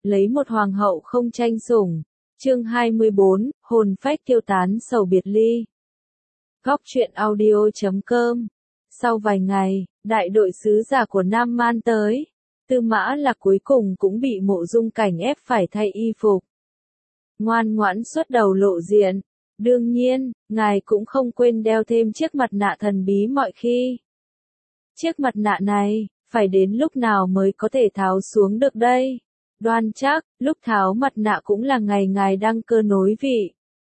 lấy một hoàng hậu không tranh sủng. Chương 24, hồn phách tiêu tán sầu biệt ly. Góc truyện audio.com. Sau vài ngày, đại đội sứ giả của Nam Man tới. Tư Mã Lạc cuối cùng cũng bị Mộ Dung Cảnh ép phải thay y phục. Ngoan ngoãn xuất đầu lộ diện. Đương nhiên, ngài cũng không quên đeo thêm chiếc mặt nạ thần bí mọi khi. Chiếc mặt nạ này, phải đến lúc nào mới có thể tháo xuống được đây? Đoan chắc, lúc tháo mặt nạ cũng là ngày ngài đăng cơ nối vị.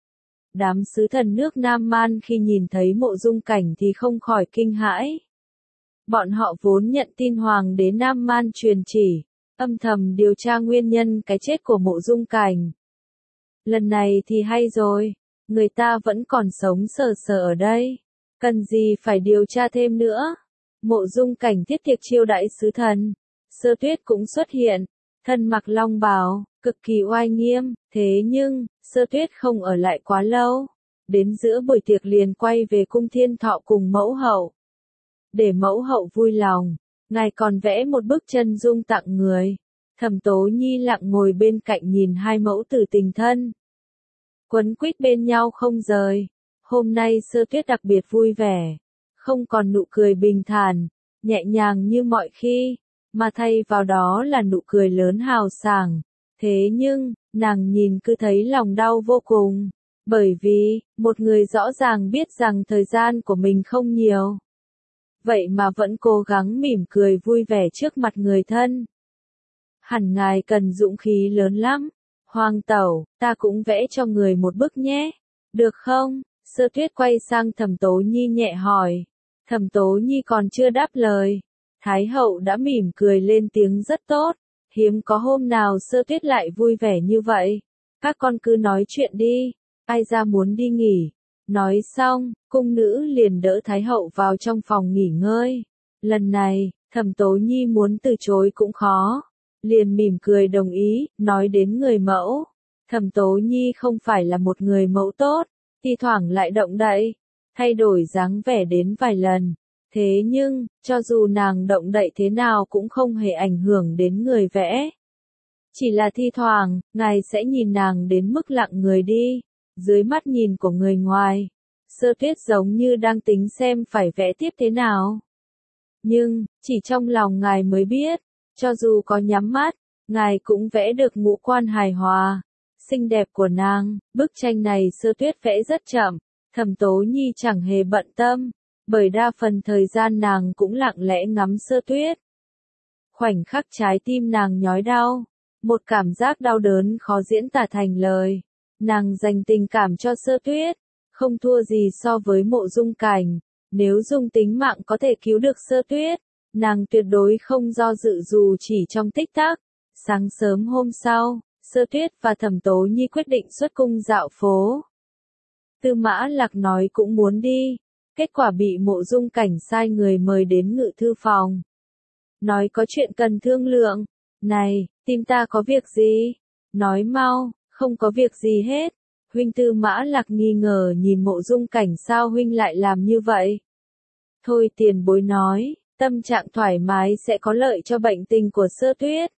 Đám sứ thần nước Nam Man khi nhìn thấy Mộ Dung Cảnh thì không khỏi kinh hãi. Bọn họ vốn nhận tin hoàng đế Nam Man truyền chỉ, âm thầm điều tra nguyên nhân cái chết của Mộ Dung Cảnh. Lần này thì hay rồi, người ta vẫn còn sống sờ sờ ở đây, cần gì phải điều tra thêm nữa. Mộ Dung Cảnh thiết tiệc chiêu đãi sứ thần, Sơ Tuyết cũng xuất hiện, thân mặc long bào, cực kỳ oai nghiêm, thế nhưng, Sơ Tuyết không ở lại quá lâu, đến giữa buổi tiệc liền quay về cung Thiên Thọ cùng mẫu hậu. Để mẫu hậu vui lòng, ngài còn vẽ một bức chân dung tặng người. Thẩm Tố Nhi lặng ngồi bên cạnh nhìn hai mẫu tử tình thân, quấn quýt bên nhau không rời. Hôm nay Sơ Tuyết đặc biệt vui vẻ, không còn nụ cười bình thản, nhẹ nhàng như mọi khi, mà thay vào đó là nụ cười lớn hào sảng. Thế nhưng, nàng nhìn cứ thấy lòng đau vô cùng, bởi vì, một người rõ ràng biết rằng thời gian của mình không nhiều. Vậy mà vẫn cố gắng mỉm cười vui vẻ trước mặt người thân. Hẳn ngài cần dũng khí lớn lắm. Hoàng tẩu, ta cũng vẽ cho người một bức nhé. Được không? Sơ Tuyết quay sang Thẩm Tố Nhi nhẹ hỏi. Thẩm Tố Nhi còn chưa đáp lời. Thái hậu đã mỉm cười lên tiếng rất tốt. Hiếm có hôm nào Sơ Tuyết lại vui vẻ như vậy. Các con cứ nói chuyện đi. Ai ra muốn đi nghỉ. Nói xong, cung nữ liền đỡ Thái hậu vào trong phòng nghỉ ngơi. Lần này, Thẩm Tố Nhi muốn từ chối cũng khó. Liền mỉm cười đồng ý, nói đến người mẫu. Thẩm Tố Nhi không phải là một người mẫu tốt, thi thoảng lại động đậy, thay đổi dáng vẻ đến vài lần. Thế nhưng, cho dù nàng động đậy thế nào cũng không hề ảnh hưởng đến người vẽ. Chỉ là thi thoảng, ngài sẽ nhìn nàng đến mức lặng người đi, dưới mắt nhìn của người ngoài. Sơ Tuyết giống như đang tính xem phải vẽ tiếp thế nào. Nhưng, chỉ trong lòng ngài mới biết. Cho dù có nhắm mắt, ngài cũng vẽ được ngũ quan hài hòa, xinh đẹp của nàng. Bức tranh này Sơ Tuyết vẽ rất chậm, Thẩm Tố Nhi chẳng hề bận tâm, bởi đa phần thời gian nàng cũng lặng lẽ ngắm Sơ Tuyết. Khoảnh khắc trái tim nàng nhói đau, một cảm giác đau đớn khó diễn tả thành lời. Nàng dành tình cảm cho Sơ Tuyết, không thua gì so với Mộ Dung Cảnh. Nếu dùng tính mạng có thể cứu được Sơ Tuyết, nàng tuyệt đối không do dự dù chỉ trong tích tắc. Sáng sớm hôm sau, Sơ Tuyết và Thẩm Tố Nhi quyết định xuất cung dạo phố. Tư Mã Lạc nói cũng muốn đi, kết quả bị Mộ Dung Cảnh sai người mời đến ngự thư phòng. Nói có chuyện cần thương lượng. Này, tìm ta có việc gì? Nói mau, không có việc gì hết. Huynh. Tư Mã Lạc nghi ngờ nhìn Mộ Dung Cảnh, sao huynh lại làm như vậy? Thôi tiền bối nói. Tâm trạng thoải mái sẽ có lợi cho bệnh tình của Sơ Tuyết.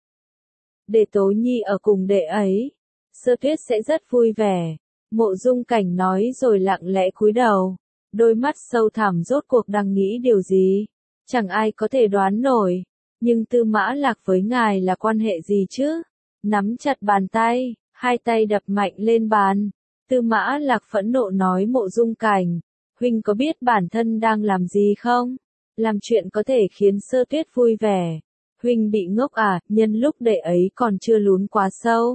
Để Tố Nhi ở cùng đệ ấy, Sơ Tuyết sẽ rất vui vẻ. Mộ Dung Cảnh nói rồi lặng lẽ cúi đầu, đôi mắt sâu thẳm rốt cuộc đang nghĩ điều gì, chẳng ai có thể đoán nổi. Nhưng Tư Mã Lạc với ngài là quan hệ gì chứ? Nắm chặt bàn tay, hai tay đập mạnh lên bàn. Tư Mã Lạc phẫn nộ nói Mộ Dung Cảnh, huynh có biết bản thân đang làm gì không? Làm chuyện có thể khiến Sơ Tuyết vui vẻ. Huynh bị ngốc à, nhân lúc đệ ấy còn chưa lún quá sâu.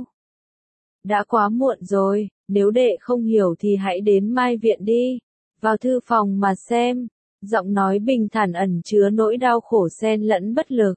Đã quá muộn rồi, nếu đệ không hiểu thì hãy đến Mai Viện đi. Vào thư phòng mà xem. Giọng nói bình thản ẩn chứa nỗi đau khổ xen lẫn bất lực.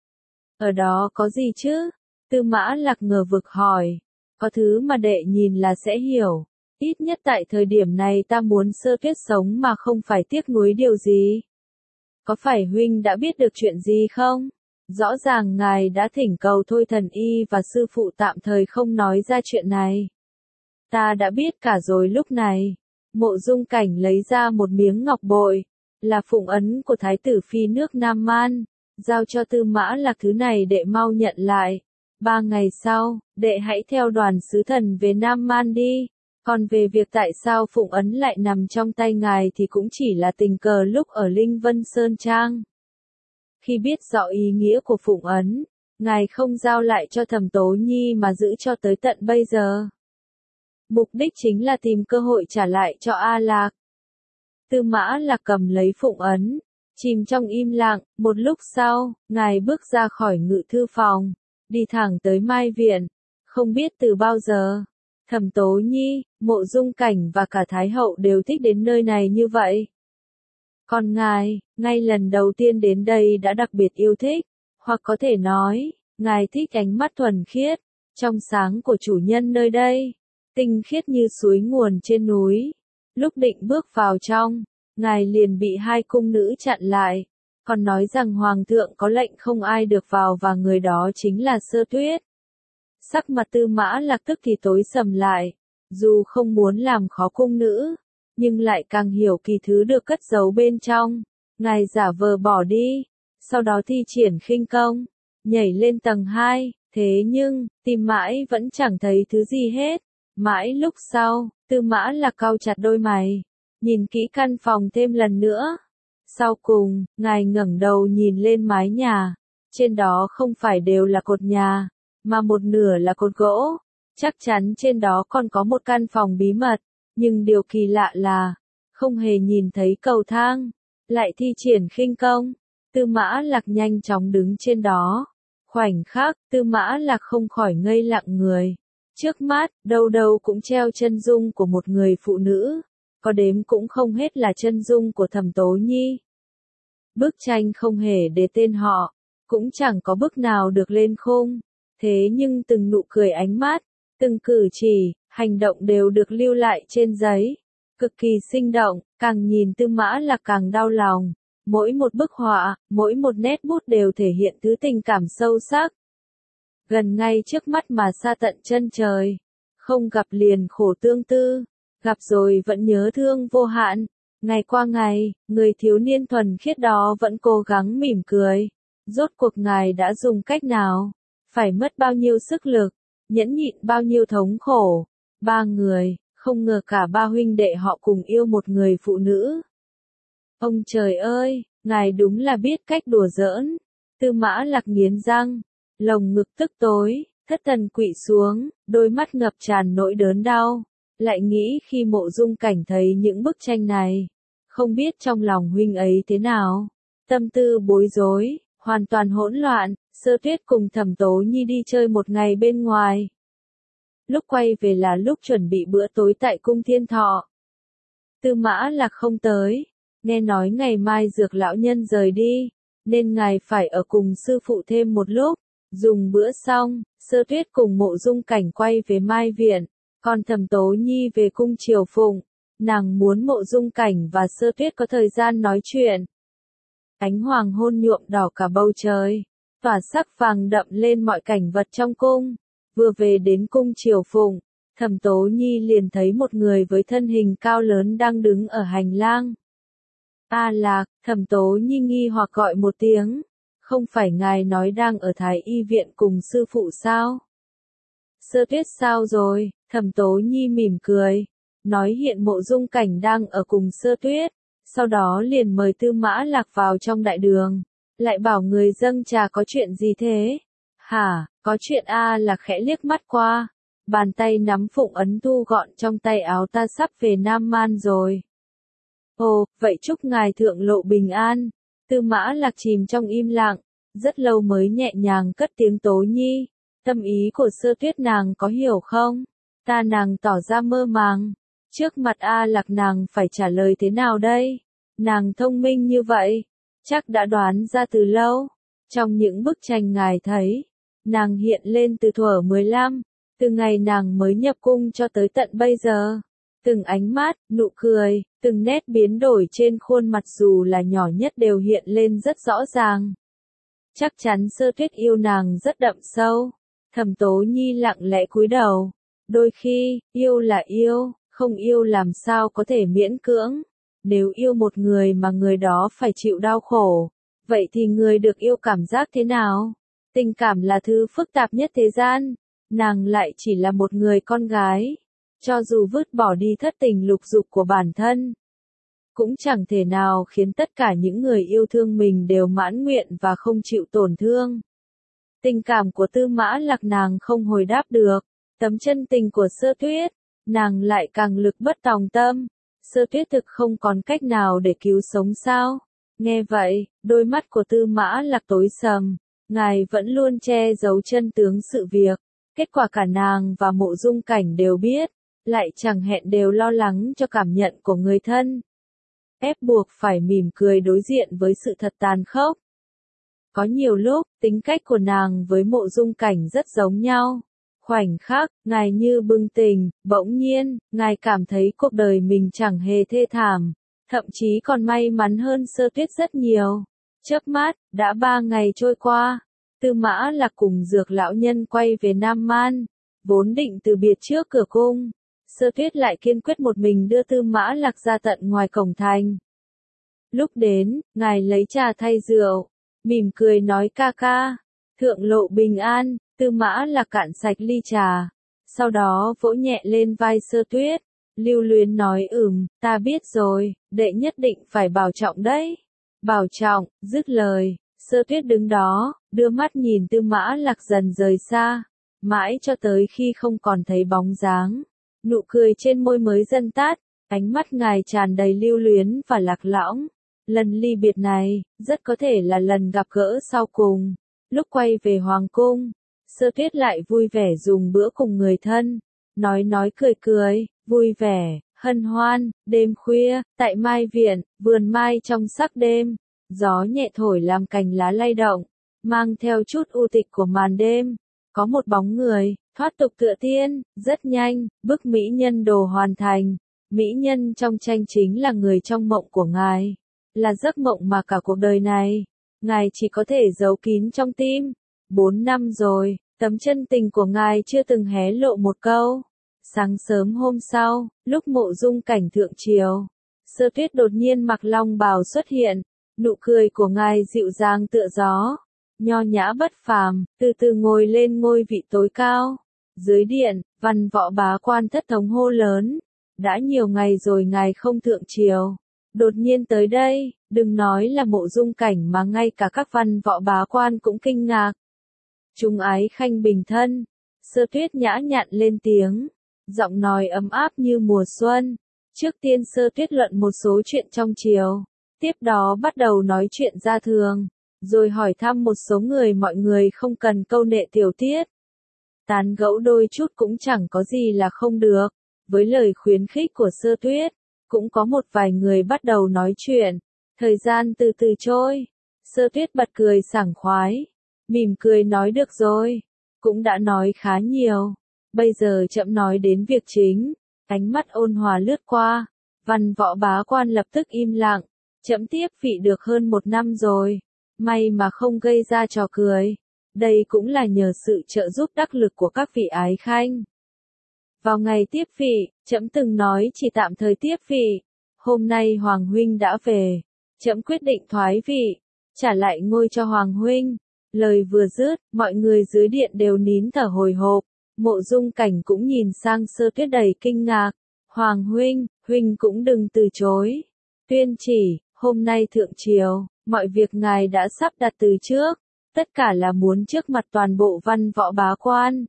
Ở đó có gì chứ? Tư Mã Lạc ngờ vực hỏi. Có thứ mà đệ nhìn là sẽ hiểu. Ít nhất tại thời điểm này ta muốn Sơ Tuyết sống mà không phải tiếc nuối điều gì. Có phải huynh đã biết được chuyện gì không? Rõ ràng ngài đã thỉnh cầu Thôi Thần Y và sư phụ tạm thời không nói ra chuyện này. Ta đã biết cả rồi lúc này. Mộ Dung Cảnh lấy ra một miếng ngọc bội, là phụng ấn của Thái tử Phi nước Nam Man, giao cho Tư Mã Lạc, thứ này đệ mau nhận lại. 3 ngày sau, đệ hãy theo đoàn sứ thần về Nam Man đi. Còn về việc tại sao Phụng Ấn lại nằm trong tay ngài thì cũng chỉ là tình cờ lúc ở Linh Vân Sơn Trang. Khi biết rõ ý nghĩa của Phụng Ấn, ngài không giao lại cho Thẩm Tố Nhi mà giữ cho tới tận bây giờ. Mục đích chính là tìm cơ hội trả lại cho A Lạc. Tư Mã Lạc cầm lấy Phụng Ấn, chìm trong im lặng, một lúc sau, ngài bước ra khỏi ngự thư phòng, đi thẳng tới Mai Viện. Không biết từ bao giờ, Thẩm Tố Nhi, Mộ Dung Cảnh và cả Thái Hậu đều thích đến nơi này như vậy. Còn ngài, ngay lần đầu tiên đến đây đã đặc biệt yêu thích, hoặc có thể nói, ngài thích ánh mắt thuần khiết, trong sáng của chủ nhân nơi đây, tinh khiết như suối nguồn trên núi. Lúc định bước vào trong, ngài liền bị 2 cung nữ chặn lại, còn nói rằng Hoàng thượng có lệnh không ai được vào và người đó chính là Sơ Tuyết. Sắc mặt Tư Mã Lạc tức thì tối sầm lại, dù không muốn làm khó cung nữ, nhưng lại càng hiểu kỳ thứ được cất giấu bên trong. Ngài giả vờ bỏ đi, sau đó thi triển khinh công, nhảy lên tầng 2, thế nhưng, tìm mãi vẫn chẳng thấy thứ gì hết. Mãi lúc sau, Tư Mã Lạc cau chặt đôi mày, nhìn kỹ căn phòng thêm lần nữa. Sau cùng, ngài ngẩng đầu nhìn lên mái nhà, trên đó không phải đều là cột nhà, mà một nửa là cột gỗ, chắc chắn trên đó còn có một căn phòng bí mật, nhưng điều kỳ lạ là, không hề nhìn thấy cầu thang, lại thi triển khinh công. Tư Mã Lạc nhanh chóng đứng trên đó, khoảnh khắc, Tư Mã Lạc không khỏi ngây lặng người. Trước mắt, đâu đâu cũng treo chân dung của một người phụ nữ, có đếm cũng không hết là chân dung của Thẩm Tố Nhi. Bức tranh không hề để tên họ, cũng chẳng có bức nào được lên khung, thế nhưng từng nụ cười ánh mắt, từng cử chỉ, hành động đều được lưu lại trên giấy, cực kỳ sinh động, càng nhìn Tư Mã Lạc càng đau lòng. Mỗi một bức họa, mỗi một nét bút đều thể hiện thứ tình cảm sâu sắc. Gần ngay trước mắt mà xa tận chân trời, không gặp liền khổ tương tư, gặp rồi vẫn nhớ thương vô hạn. Ngày qua ngày, người thiếu niên thuần khiết đó vẫn cố gắng mỉm cười. Rốt cuộc ngài đã dùng cách nào? Phải mất bao nhiêu sức lực, nhẫn nhịn bao nhiêu thống khổ? 3 người, không ngờ cả 3 huynh đệ họ cùng yêu một người phụ nữ. Ông trời ơi, ngài đúng là biết cách đùa giỡn. Tư Mã Lạc nghiến răng, lồng ngực tức tối, thất thần quỵ xuống, đôi mắt ngập tràn nỗi đớn đau. Lại nghĩ khi Mộ Dung Cảnh thấy những bức tranh này, không biết trong lòng huynh ấy thế nào. Tâm tư bối rối, hoàn toàn hỗn loạn. Sơ Tuyết cùng Thẩm Tố Nhi đi chơi một ngày bên ngoài. Lúc quay về là lúc chuẩn bị bữa tối tại cung Thiên Thọ. Tư Mã Lạc không tới, nghe nói ngày mai Dược lão nhân rời đi, nên ngài phải ở cùng sư phụ thêm một lúc. Dùng bữa xong, Sơ Tuyết cùng Mộ Dung Cảnh quay về Mai Viện, còn Thẩm Tố Nhi về cung Triều Phụng. Nàng muốn Mộ Dung Cảnh và Sơ Tuyết có thời gian nói chuyện. Ánh hoàng hôn nhuộm đỏ cả bầu trời, tỏa sắc vàng đậm lên mọi cảnh vật trong cung. Vừa về đến cung Triều Phụng, Thẩm Tố Nhi liền thấy một người với thân hình cao lớn đang đứng ở hành lang. A Lạc, Thẩm Tố Nhi nghi hoặc gọi một tiếng. Không phải ngài nói đang ở Thái Y viện cùng sư phụ sao? Sơ Tuyết sao rồi? Thẩm Tố Nhi mỉm cười, nói hiện Mộ Dung Cảnh đang ở cùng Sơ Tuyết, sau đó liền mời Tư Mã Lạc vào trong đại đường, lại bảo người dâng trà. Có chuyện gì thế? Hả, có chuyện A Lạc khẽ liếc mắt qua, bàn tay nắm Phụng Ấn thu gọn trong tay áo, ta sắp về Nam Man rồi. Ồ, vậy chúc ngài thượng lộ bình an. Tư Mã Lạc chìm trong im lặng, rất lâu mới nhẹ nhàng cất tiếng, Tố Nhi, tâm ý của Sơ Tuyết nàng có hiểu không? Nàng tỏ ra mơ màng. Trước mặt A Lạc nàng phải trả lời thế nào đây? Nàng thông minh như vậy, chắc đã đoán ra từ lâu. Trong những bức tranh ngài thấy, nàng hiện lên từ thuở 15, từ ngày nàng mới nhập cung cho tới tận bây giờ. Từng ánh mắt, nụ cười, từng nét biến đổi trên khuôn mặt dù là nhỏ nhất đều hiện lên rất rõ ràng. Chắc chắn Sơ Tuyết yêu nàng rất đậm sâu. Thẩm Tố Nhi lặng lẽ cúi đầu. Đôi khi, yêu là yêu, không yêu làm sao có thể miễn cưỡng. Nếu yêu một người mà người đó phải chịu đau khổ, vậy thì người được yêu cảm giác thế nào? Tình cảm là thứ phức tạp nhất thế gian, nàng lại chỉ là một người con gái. Cho dù vứt bỏ đi thất tình lục dục của bản thân, cũng chẳng thể nào khiến tất cả những người yêu thương mình đều mãn nguyện và không chịu tổn thương. Tình cảm của Tư Mã Lạc nàng không hồi đáp được, tấm chân tình của Sơ Tuyết, nàng lại càng lực bất tòng tâm. Sơ Tuyết thực không còn cách nào để cứu sống sao? Nghe vậy, đôi mắt của Tư Mã Lạc tối sầm, ngài vẫn luôn che giấu chân tướng sự việc. Kết quả cả nàng và Mộ Dung Cảnh đều biết, lại chẳng hẹn đều lo lắng cho cảm nhận của người thân. Ép buộc phải mỉm cười đối diện với sự thật tàn khốc. Có nhiều lúc, tính cách của nàng với Mộ Dung Cảnh rất giống nhau. Khoảnh khắc, ngài như bừng tỉnh, bỗng nhiên, ngài cảm thấy cuộc đời mình chẳng hề thê thảm, thậm chí còn may mắn hơn Sơ Tuyết rất nhiều. Chớp mắt, đã 3 ngày trôi qua, Tư Mã Lạc cùng Dược lão nhân quay về Nam Man, vốn định từ biệt trước cửa cung. Sơ Tuyết lại kiên quyết một mình đưa Tư Mã Lạc ra tận ngoài cổng thành. Lúc đến, ngài lấy trà thay rượu, mỉm cười nói ca ca, thượng lộ bình an. Tư Mã Lạc cạn sạch ly trà, sau đó vỗ nhẹ lên vai Sơ Tuyết, lưu luyến nói ta biết rồi, đệ nhất định phải bảo trọng đấy. Bảo trọng, dứt lời, Sơ Tuyết đứng đó, đưa mắt nhìn Tư Mã Lạc dần rời xa, mãi cho tới khi không còn thấy bóng dáng. Nụ cười trên môi mới dần tắt, ánh mắt ngài tràn đầy lưu luyến và lạc lõng. Lần ly biệt này, rất có thể là lần gặp gỡ sau cùng. Lúc quay về Hoàng cung, Sơ Tuyết lại vui vẻ dùng bữa cùng người thân, nói cười cười, vui vẻ, hân hoan. Đêm khuya, tại Mai Viện, vườn mai trong sắc đêm, gió nhẹ thổi làm cành lá lay động, mang theo chút u tịch của màn đêm. Có một bóng người, thoát tục tựa tiên, rất nhanh, bức mỹ nhân đồ hoàn thành. Mỹ nhân trong tranh chính là người trong mộng của ngài, là giấc mộng mà cả cuộc đời này, ngài chỉ có thể giấu kín trong tim. 4 năm rồi, tấm chân tình của ngài chưa từng hé lộ một câu. Sáng sớm hôm sau, lúc Mộ Dung Cảnh thượng triều, Sơ Tuyết đột nhiên mặc long bào xuất hiện, nụ cười của ngài dịu dàng tựa gió, nho nhã bất phàm, từ từ ngồi lên ngôi vị tối cao. Dưới điện, văn võ bá quan thất thống hô lớn, đã nhiều ngày rồi ngài không thượng triều, đột nhiên tới đây. Đừng nói là Mộ Dung Cảnh mà ngay cả các văn võ bá quan cũng kinh ngạc. Chúng ái khanh bình thân. Sơ Tuyết nhã nhặn lên tiếng, giọng nói ấm áp như mùa xuân. Trước tiên Sơ Tuyết luận một số chuyện trong triều, tiếp đó bắt đầu nói chuyện gia thường, rồi hỏi thăm một số người mọi người không cần câu nệ tiểu tiết. Tán gẫu đôi chút cũng chẳng có gì là không được. Với lời khuyến khích của Sơ Tuyết, cũng có một vài người bắt đầu nói chuyện. Thời gian từ từ trôi, Sơ Tuyết bật cười sảng khoái, mỉm cười nói được rồi, cũng đã nói khá nhiều, bây giờ trẫm nói đến việc chính. Ánh mắt ôn hòa lướt qua, văn võ bá quan lập tức im lặng. Trẫm tiếp vị được hơn 1 năm rồi, may mà không gây ra trò cười, đây cũng là nhờ sự trợ giúp đắc lực của các vị ái khanh. Vào ngày tiếp vị, trẫm từng nói chỉ tạm thời tiếp vị, hôm nay Hoàng huynh đã về, trẫm quyết định thoái vị, trả lại ngôi cho Hoàng huynh. Lời vừa dứt, mọi người dưới điện đều nín thở hồi hộp. Mộ Dung Cảnh cũng nhìn sang Sơ Tuyết đầy kinh ngạc. Hoàng huynh, huynh cũng đừng từ chối. Tuyên chỉ, hôm nay thượng triều, mọi việc ngài đã sắp đặt từ trước, tất cả là muốn trước mặt toàn bộ văn võ bá quan.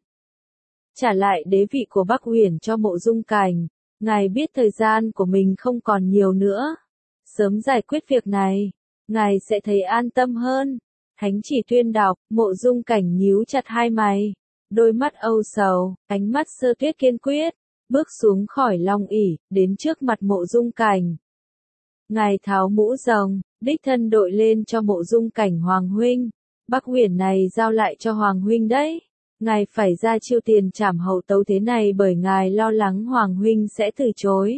Trả lại đế vị của Bắc Uyển cho Mộ Dung Cảnh, ngài biết thời gian của mình không còn nhiều nữa. Sớm giải quyết việc này, ngài sẽ thấy an tâm hơn. Thánh chỉ tuyên đọc, Mộ Dung Cảnh nhíu chặt hai mày, đôi mắt âu sầu, ánh mắt Sơ Tuyết kiên quyết, bước xuống khỏi long ỷ, đến trước mặt Mộ Dung Cảnh. Ngài tháo mũ rồng, đích thân đội lên cho Mộ Dung Cảnh Hoàng huynh. Bắc Uyển này giao lại cho Hoàng huynh đấy. Ngài phải ra chiêu tiền trảm hậu tấu thế này bởi ngài lo lắng Hoàng huynh sẽ từ chối.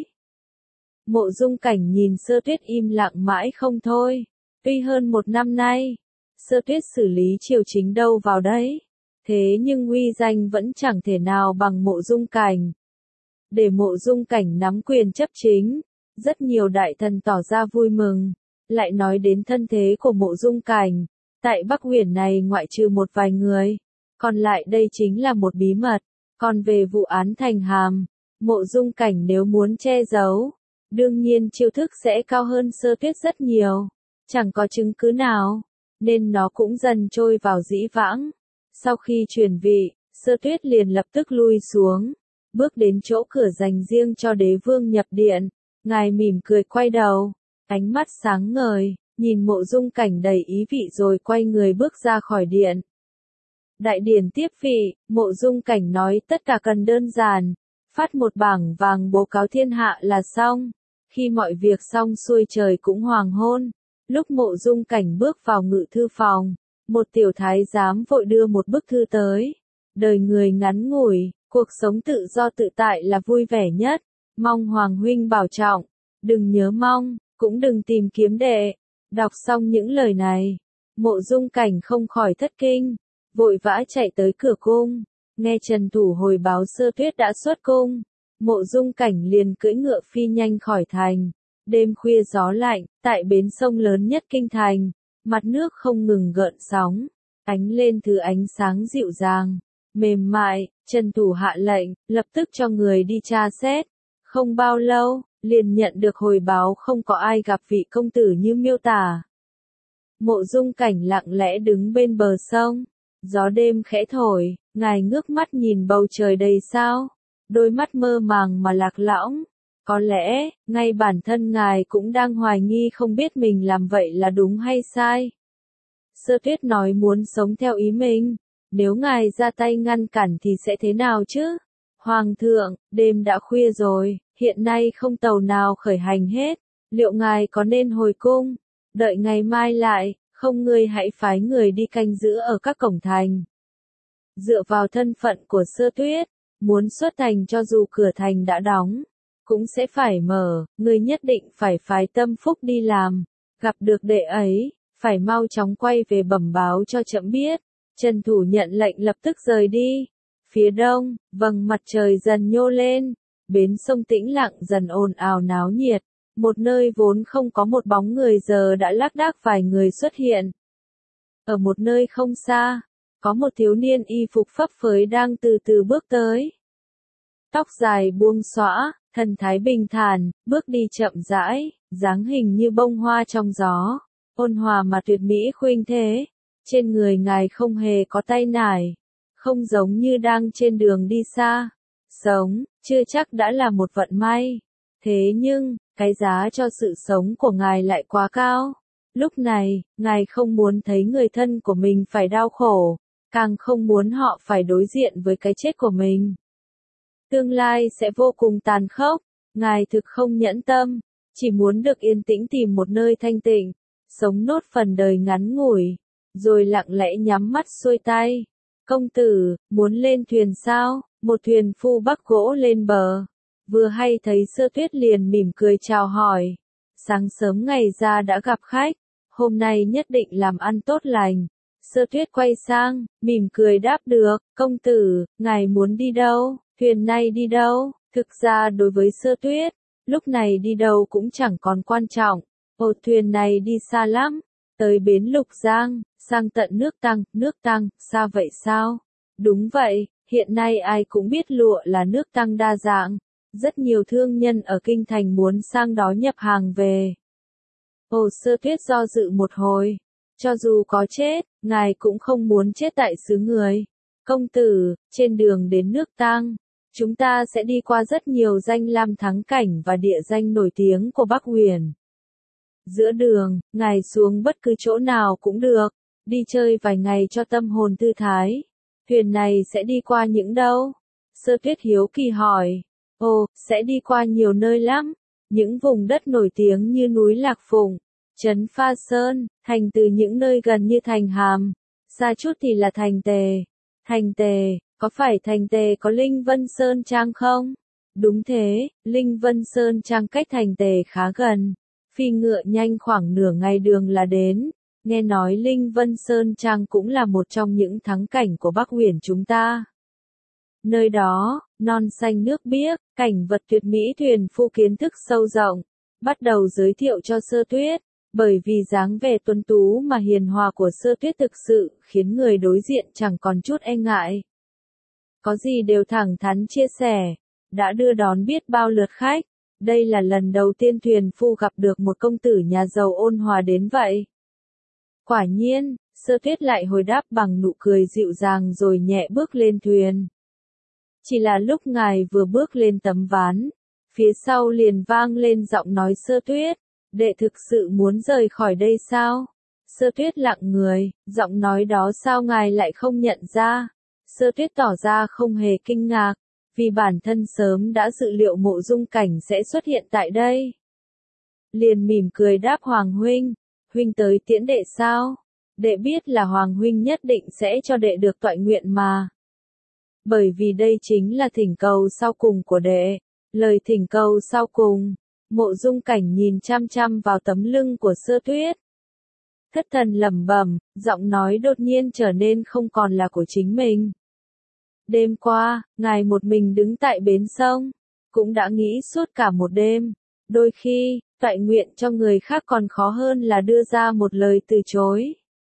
Mộ Dung Cảnh nhìn Sơ Tuyết im lặng mãi không thôi. Tuy hơn 1 năm nay, Sơ Tuyết xử lý triều chính đâu vào đấy, thế nhưng uy danh vẫn chẳng thể nào bằng Mộ Dung Cảnh. Để Mộ Dung Cảnh nắm quyền chấp chính, rất nhiều đại thần tỏ ra vui mừng, lại nói đến thân thế của Mộ Dung Cảnh, Tại Bắc Huyền này ngoại trừ một vài người, còn lại đây chính là một bí mật. Còn về vụ án Thành Hàm, Mộ Dung Cảnh nếu muốn che giấu, đương nhiên chiêu thức sẽ cao hơn Sơ Tuyết rất nhiều. Chẳng có chứng cứ nào, nên nó cũng dần trôi vào dĩ vãng. Sau khi chuyển vị, Sơ Tuyết liền lập tức lui xuống, bước đến chỗ cửa dành riêng cho đế vương nhập điện. Ngài mỉm cười quay đầu, ánh mắt sáng ngời, nhìn Mộ Dung Cảnh đầy ý vị rồi quay người bước ra khỏi điện. Đại điển tiếp vị, Mộ Dung Cảnh nói tất cả cần đơn giản, phát một bảng vàng bố cáo thiên hạ là xong. Khi mọi việc xong xuôi trời cũng hoàng hôn, lúc Mộ Dung Cảnh bước vào ngự thư phòng, một tiểu thái giám vội đưa một bức thư tới. Đời người ngắn ngủi, cuộc sống tự do tự tại là vui vẻ nhất, mong Hoàng huynh bảo trọng, đừng nhớ mong, cũng đừng tìm kiếm đệ. Đọc xong những lời này, Mộ Dung Cảnh không khỏi thất kinh, vội vã chạy tới cửa cung, nghe Trần Thủ hồi báo Sơ Tuyết đã xuất cung. Mộ Dung Cảnh liền cưỡi ngựa phi nhanh khỏi thành. Đêm khuya gió lạnh, tại bến sông lớn nhất kinh thành, mặt nước không ngừng gợn sóng, ánh lên thứ ánh sáng dịu dàng, mềm mại. Trần Thủ hạ lệnh, lập tức cho người đi tra xét. Không bao lâu, liền nhận được hồi báo không có ai gặp vị công tử như miêu tả. Mộ Dung Cảnh lặng lẽ đứng bên bờ sông, gió đêm khẽ thổi, ngài ngước mắt nhìn bầu trời đầy sao, đôi mắt mơ màng mà lạc lõng. Có lẽ, ngay bản thân ngài cũng đang hoài nghi không biết mình làm vậy là đúng hay sai. Sơ Tuyết nói muốn sống theo ý mình, nếu ngài ra tay ngăn cản thì sẽ thế nào chứ? Hoàng thượng, đêm đã khuya rồi, hiện nay không tàu nào khởi hành hết, liệu ngài có nên hồi cung, đợi ngày mai lại, không ngươi hãy phái người đi canh giữ ở các cổng thành. Dựa vào thân phận của Sơ Tuyết, muốn xuất thành cho dù cửa thành đã đóng, cũng sẽ phải mở, ngươi nhất định phải phái Tâm Phúc đi làm, gặp được đệ ấy, phải mau chóng quay về bẩm báo cho trẫm biết. Trần Thủ nhận lệnh lập tức rời đi. Phía đông, vầng mặt trời dần nhô lên, bến sông tĩnh lặng dần ồn ào náo nhiệt, một nơi vốn không có một bóng người giờ đã lác đác vài người xuất hiện. Ở một nơi không xa, có một thiếu niên y phục phấp phới đang từ từ bước tới. Tóc dài buông xõa, thần thái bình thản, bước đi chậm rãi, dáng hình như bông hoa trong gió, ôn hòa mà tuyệt mỹ khuynh thế. Trên người ngài không hề có tay nải, không giống như đang trên đường đi xa. Sống, chưa chắc đã là một vận may. Thế nhưng, cái giá cho sự sống của ngài lại quá cao. Lúc này, ngài không muốn thấy người thân của mình phải đau khổ, càng không muốn họ phải đối diện với cái chết của mình. Tương lai sẽ vô cùng tàn khốc, ngài thực không nhẫn tâm, chỉ muốn được yên tĩnh tìm một nơi thanh tịnh, sống nốt phần đời ngắn ngủi, rồi lặng lẽ nhắm mắt xuôi tay. Công tử, muốn lên thuyền sao? Một thuyền phu bắc gỗ lên bờ. Vừa hay thấy Sơ Tuyết liền mỉm cười chào hỏi. Sáng sớm ngày ra đã gặp khách, hôm nay nhất định làm ăn tốt lành. Sơ Tuyết quay sang, mỉm cười đáp được, công tử, ngài muốn đi đâu? Thuyền này đi đâu? Thực ra đối với Sơ Tuyết, lúc này đi đâu cũng chẳng còn quan trọng. Ồ, thuyền này đi xa lắm, tới bến Lục Giang, sang tận nước Tăng, xa vậy sao? Đúng vậy, hiện nay ai cũng biết lụa là nước Tăng đa dạng, rất nhiều thương nhân ở kinh thành muốn sang đó nhập hàng về. Ồ, Sơ Tuyết do dự một hồi, cho dù có chết, ngài cũng không muốn chết tại xứ người. Công tử, trên đường đến nước Tăng, chúng ta sẽ đi qua rất nhiều danh lam thắng cảnh và địa danh nổi tiếng của Bắc Huyền. Giữa đường, ngài xuống bất cứ chỗ nào cũng được, đi chơi vài ngày cho tâm hồn thư thái. Thuyền này sẽ đi qua những đâu? Sơ Tuyết hiếu kỳ hỏi. Ồ, sẽ đi qua nhiều nơi lắm. Những vùng đất nổi tiếng như núi Lạc Phụng, trấn Pha Sơn, thành từ những nơi gần như Thành Hàm. Xa chút thì là Thành Tề. Thành Tề, có phải Thành Tề có Linh Vân Sơn Trang không? Đúng thế, Linh Vân Sơn Trang cách Thành Tề khá gần. Phi ngựa nhanh khoảng nửa ngày đường là đến. Nghe nói Linh Vân Sơn Trang cũng là một trong những thắng cảnh của Bắc Huyền chúng ta. Nơi đó, non xanh nước biếc, cảnh vật tuyệt mỹ. Thuyền phu kiến thức sâu rộng, bắt đầu giới thiệu cho Sơ Tuyết. Bởi vì dáng vẻ tuấn tú mà hiền hòa của Sơ Tuyết thực sự khiến người đối diện chẳng còn chút e ngại. Có gì đều thẳng thắn chia sẻ, đã đưa đón biết bao lượt khách. Đây là lần đầu tiên thuyền phu gặp được một công tử nhà giàu ôn hòa đến vậy. Quả nhiên, Sơ Tuyết lại hồi đáp bằng nụ cười dịu dàng rồi nhẹ bước lên thuyền. Chỉ là lúc ngài vừa bước lên tấm ván, phía sau liền vang lên giọng nói Sơ Tuyết, đệ thực sự muốn rời khỏi đây sao? Sơ Tuyết lặng người, giọng nói đó sao ngài lại không nhận ra? Sơ Tuyết tỏ ra không hề kinh ngạc, vì bản thân sớm đã dự liệu Mộ Dung Cảnh sẽ xuất hiện tại đây. Liền mỉm cười đáp Hoàng huynh, huynh tới tiễn đệ sao? Đệ biết là Hoàng huynh nhất định sẽ cho đệ được toại nguyện mà. Bởi vì đây chính là thỉnh cầu sau cùng của đệ. Lời thỉnh cầu sau cùng, Mộ Dung Cảnh nhìn chăm chăm vào tấm lưng của Sơ Tuyết. Thất thần lẩm bẩm, giọng nói đột nhiên trở nên không còn là của chính mình. Đêm qua, ngài một mình đứng tại bến sông, cũng đã nghĩ suốt cả một đêm. Đôi khi, toại nguyện cho người khác còn khó hơn là đưa ra một lời từ chối.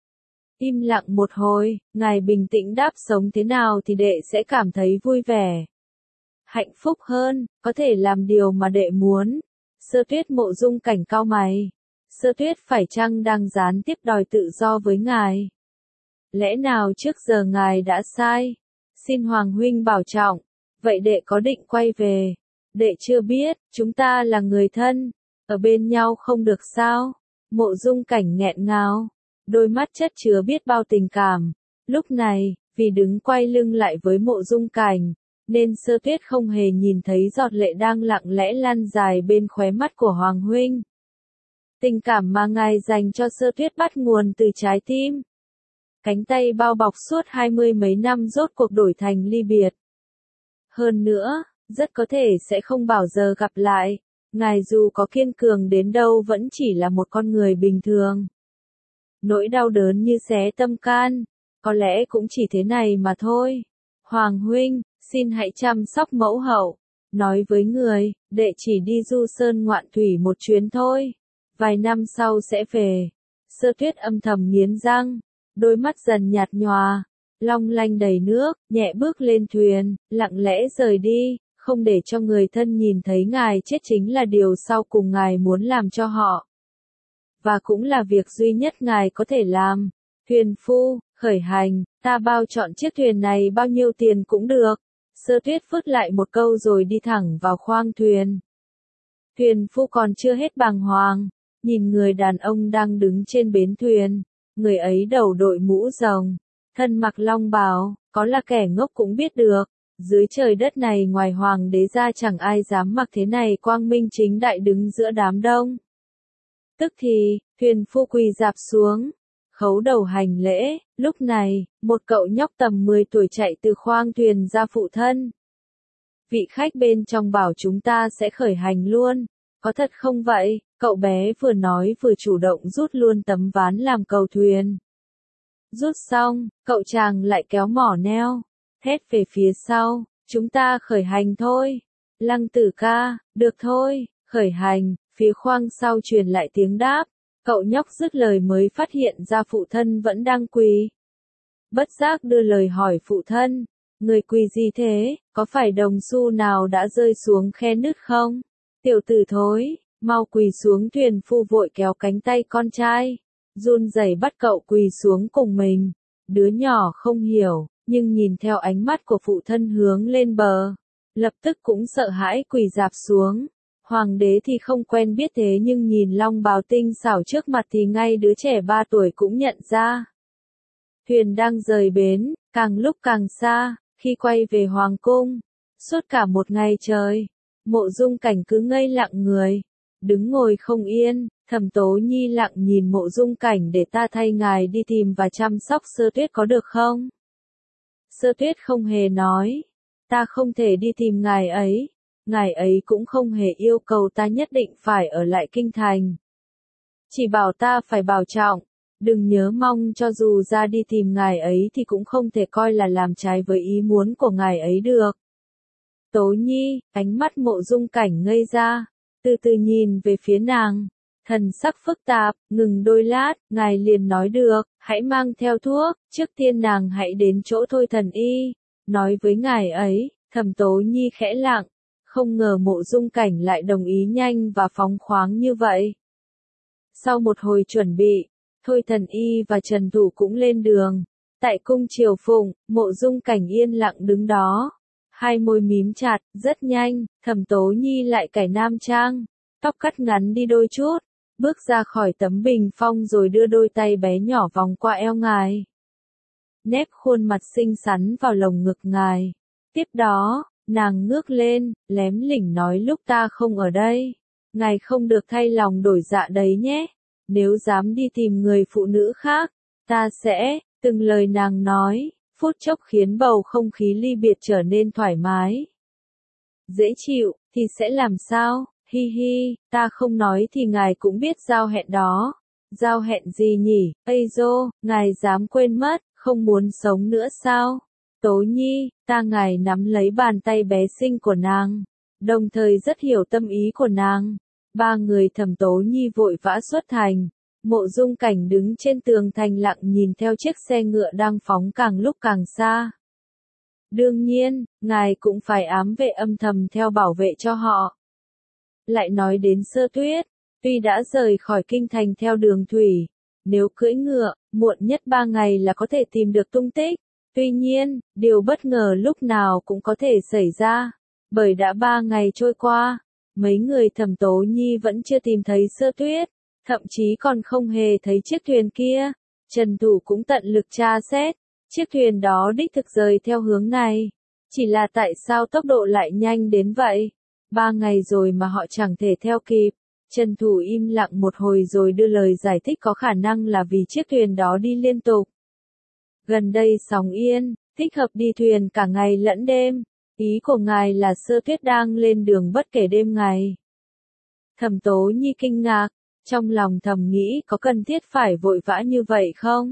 Im lặng một hồi, ngài bình tĩnh đáp sống thế nào thì đệ sẽ cảm thấy vui vẻ. Hạnh phúc hơn, có thể làm điều mà đệ muốn. Sơ Tuyết Mộ Dung Cảnh cau mày. Sơ Tuyết phải chăng đang gián tiếp đòi tự do với ngài? Lẽ nào trước giờ ngài đã sai? Xin Hoàng huynh bảo trọng. Vậy đệ có định quay về? Đệ chưa biết, chúng ta là người thân. Ở bên nhau không được sao? Mộ Dung Cảnh nghẹn ngào. Đôi mắt chất chứa biết bao tình cảm. Lúc này, vì đứng quay lưng lại với Mộ Dung Cảnh, nên Sơ Tuyết không hề nhìn thấy giọt lệ đang lặng lẽ lăn dài bên khóe mắt của Hoàng huynh. Tình cảm mà ngài dành cho Sơ Tuyết bắt nguồn từ trái tim. Cánh tay bao bọc suốt 20 mấy năm rốt cuộc đổi thành ly biệt. Hơn nữa, rất có thể sẽ không bao giờ gặp lại. Ngài dù có kiên cường đến đâu vẫn chỉ là một con người bình thường. Nỗi đau đớn như xé tâm can, có lẽ cũng chỉ thế này mà thôi. Hoàng huynh, xin hãy chăm sóc mẫu hậu. Nói với người, đệ chỉ đi du sơn ngoạn thủy một chuyến thôi. Vài năm sau sẽ về. Sơ Tuyết âm thầm nghiến răng, đôi mắt dần nhạt nhòa, long lanh đầy nước, nhẹ bước lên thuyền, lặng lẽ rời đi, không để cho người thân nhìn thấy ngài chết chính là điều sau cùng ngài muốn làm cho họ. Và cũng là việc duy nhất ngài có thể làm. Thuyền phu, khởi hành, ta bao chọn chiếc thuyền này bao nhiêu tiền cũng được. Sơ Tuyết phớt lại một câu rồi đi thẳng vào khoang thuyền. Thuyền phu còn chưa hết bàng hoàng, nhìn người đàn ông đang đứng trên bến thuyền. Người ấy đầu đội mũ rồng, thân mặc long bào, có là kẻ ngốc cũng biết được. Dưới trời đất này ngoài hoàng đế ra chẳng ai dám mặc thế này quang minh chính đại đứng giữa đám đông. Tức thì, thuyền phu quỳ rạp xuống, khấu đầu hành lễ. Lúc này, một cậu nhóc tầm 10 tuổi chạy từ khoang thuyền ra phụ thân. Vị khách bên trong bảo chúng ta sẽ khởi hành luôn, có thật không vậy? Cậu bé vừa nói vừa chủ động rút luôn tấm ván làm cầu thuyền. Rút xong, cậu chàng lại kéo mỏ neo, thét về phía sau, chúng ta khởi hành thôi. Lăng Tử ca, được thôi, khởi hành. Phía khoang sau truyền lại tiếng đáp, cậu nhóc dứt lời mới phát hiện ra phụ thân vẫn đang quỳ. Bất giác đưa lời hỏi phụ thân, người quỳ gì thế, có phải đồng xu nào đã rơi xuống khe nứt không? Tiểu tử thối, mau quỳ xuống. Thuyền phu vội kéo cánh tay con trai, run rẩy bắt cậu quỳ xuống cùng mình. Đứa nhỏ không hiểu, nhưng nhìn theo ánh mắt của phụ thân hướng lên bờ, lập tức cũng sợ hãi quỳ rạp xuống. Hoàng đế thì không quen biết thế nhưng nhìn long bào tinh xảo trước mặt thì ngay đứa trẻ 3 tuổi cũng nhận ra. Thuyền đang rời bến, càng lúc càng xa, khi quay về hoàng cung. Suốt cả một ngày trời, Mộ Dung Cảnh cứ ngây lặng người, đứng ngồi không yên. Thẩm Tố Nhi lặng nhìn Mộ Dung Cảnh, để ta thay ngài đi tìm và chăm sóc Sơ Tuyết có được không? Sơ Tuyết không hề nói, ta không thể đi tìm ngài ấy. Ngài ấy cũng không hề yêu cầu ta nhất định phải ở lại kinh thành. Chỉ bảo ta phải bảo trọng, đừng nhớ mong cho dù ra đi tìm ngài ấy thì cũng không thể coi là làm trái với ý muốn của ngài ấy được. Tố Nhi, ánh mắt Mộ Dung Cảnh ngây ra, từ từ nhìn về phía nàng, Thần sắc phức tạp, ngừng đôi lát, ngài liền nói được, hãy mang theo thuốc, trước tiên nàng hãy đến chỗ Thôi Thần Y, nói với ngài ấy. Thẩm Tố Nhi khẽ lặng, không ngờ Mộ Dung Cảnh lại đồng ý nhanh và phóng khoáng như vậy. Sau một hồi chuẩn bị, Thôi Thần Y và Trần Thủ cũng lên đường. Tại cung Triều Phụng, Mộ Dung Cảnh yên lặng đứng đó. Hai môi mím chặt, rất nhanh, Thẩm Tố Nhi lại cải nam trang, tóc cắt ngắn đi đôi chút, bước ra khỏi tấm bình phong rồi đưa đôi tay bé nhỏ vòng qua eo ngài. Nép khuôn mặt xinh xắn vào lồng ngực ngài. Tiếp đó, nàng ngước lên, lém lỉnh nói lúc ta không ở đây. Ngài không được thay lòng đổi dạ đấy nhé. Nếu dám đi tìm người phụ nữ khác, ta sẽ, từng lời nàng nói, phút chốc khiến bầu không khí ly biệt trở nên thoải mái. Dễ chịu, thì sẽ làm sao? Hi hi, ta không nói thì ngài cũng biết giao hẹn đó. Giao hẹn gì nhỉ? Ây dô, ngài dám quên mất, không muốn sống nữa sao? Tố Nhi, ta ngài nắm lấy bàn tay bé xinh của nàng, đồng thời rất hiểu tâm ý của nàng. Ba người Thẩm Tố Nhi vội vã xuất thành. Mộ Dung Cảnh đứng trên tường thành lặng nhìn theo chiếc xe ngựa đang phóng càng lúc càng xa. Đương nhiên, ngài cũng phải ám vệ âm thầm theo bảo vệ cho họ. Lại nói đến Sơ Tuyết, tuy đã rời khỏi kinh thành theo đường thủy, nếu cưỡi ngựa, muộn nhất 3 ngày là có thể tìm được tung tích. Tuy nhiên, điều bất ngờ lúc nào cũng có thể xảy ra, bởi đã 3 ngày trôi qua, mấy người Thẩm Tố Nhi vẫn chưa tìm thấy Sơ Tuyết, thậm chí còn không hề thấy chiếc thuyền kia. Trần Thủ cũng tận lực tra xét, chiếc thuyền đó đích thực rời theo hướng này, chỉ là tại sao tốc độ lại nhanh đến vậy? 3 ngày rồi mà họ chẳng thể theo kịp. Trần Thủ im lặng một hồi rồi đưa lời giải thích có khả năng là vì chiếc thuyền đó đi liên tục. Gần đây sóng yên, thích hợp đi thuyền cả ngày lẫn đêm. Ý của ngài là Sơ Tuyết đang lên đường bất kể đêm ngày. Thẩm Tố Nhi kinh ngạc, trong lòng thầm nghĩ có cần thiết phải vội vã như vậy không?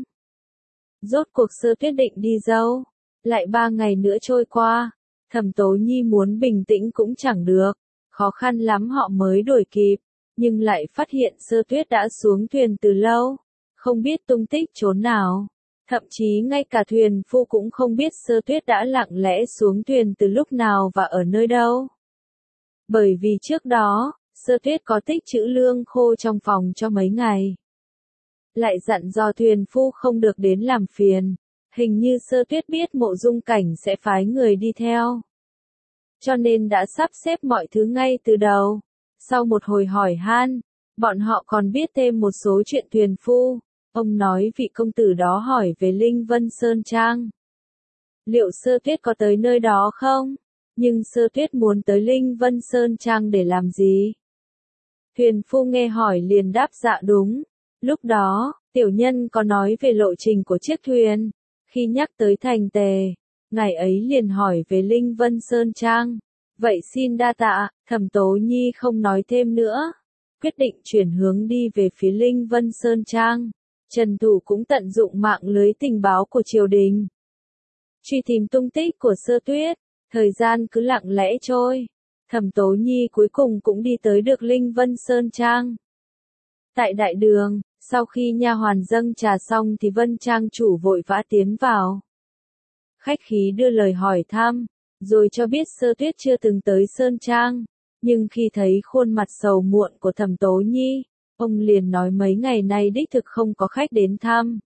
Rốt cuộc Sơ Tuyết định đi đâu? Lại 3 ngày nữa trôi qua, Thẩm Tố Nhi muốn bình tĩnh cũng chẳng được, khó khăn lắm họ mới đuổi kịp, nhưng lại phát hiện Sơ Tuyết đã xuống thuyền từ lâu, không biết tung tích chốn nào. Thậm chí ngay cả thuyền phu cũng không biết Sơ Tuyết đã lặng lẽ xuống thuyền từ lúc nào và ở nơi đâu. Bởi vì trước đó, Sơ Tuyết có tích trữ lương khô trong phòng cho mấy ngày. Lại dặn dò thuyền phu không được đến làm phiền. Hình như Sơ Tuyết biết Mộ Dung Cảnh sẽ phái người đi theo, cho nên đã sắp xếp mọi thứ ngay từ đầu. Sau một hồi hỏi han, bọn họ còn biết thêm một số chuyện thuyền phu. Ông nói vị công tử đó hỏi về Linh Vân Sơn Trang. Liệu Sơ Tuyết có tới nơi đó không? Nhưng Sơ Tuyết muốn tới Linh Vân Sơn Trang để làm gì? Thuyền phu nghe hỏi liền đáp dạ đúng. Lúc đó, tiểu nhân có nói về lộ trình của chiếc thuyền. Khi nhắc tới thành Tề, ngài ấy liền hỏi về Linh Vân Sơn Trang. Vậy xin đa tạ, Thẩm Tố Nhi không nói thêm nữa. Quyết định chuyển hướng đi về phía Linh Vân Sơn Trang. Trần Thủ cũng tận dụng mạng lưới tình báo của triều đình, truy tìm tung tích của Sơ Tuyết. Thời gian cứ lặng lẽ trôi. Thẩm Tố Nhi cuối cùng cũng đi tới được Linh Vân Sơn Trang. Tại đại đường, sau khi nha hoàn dâng trà xong thì Vân Trang chủ vội vã tiến vào. Khách khí đưa lời hỏi thăm, rồi cho biết Sơ Tuyết chưa từng tới Sơn Trang. Nhưng khi thấy khuôn mặt sầu muộn của Thẩm Tố Nhi, ông liền nói mấy ngày nay đích thực không có khách đến thăm.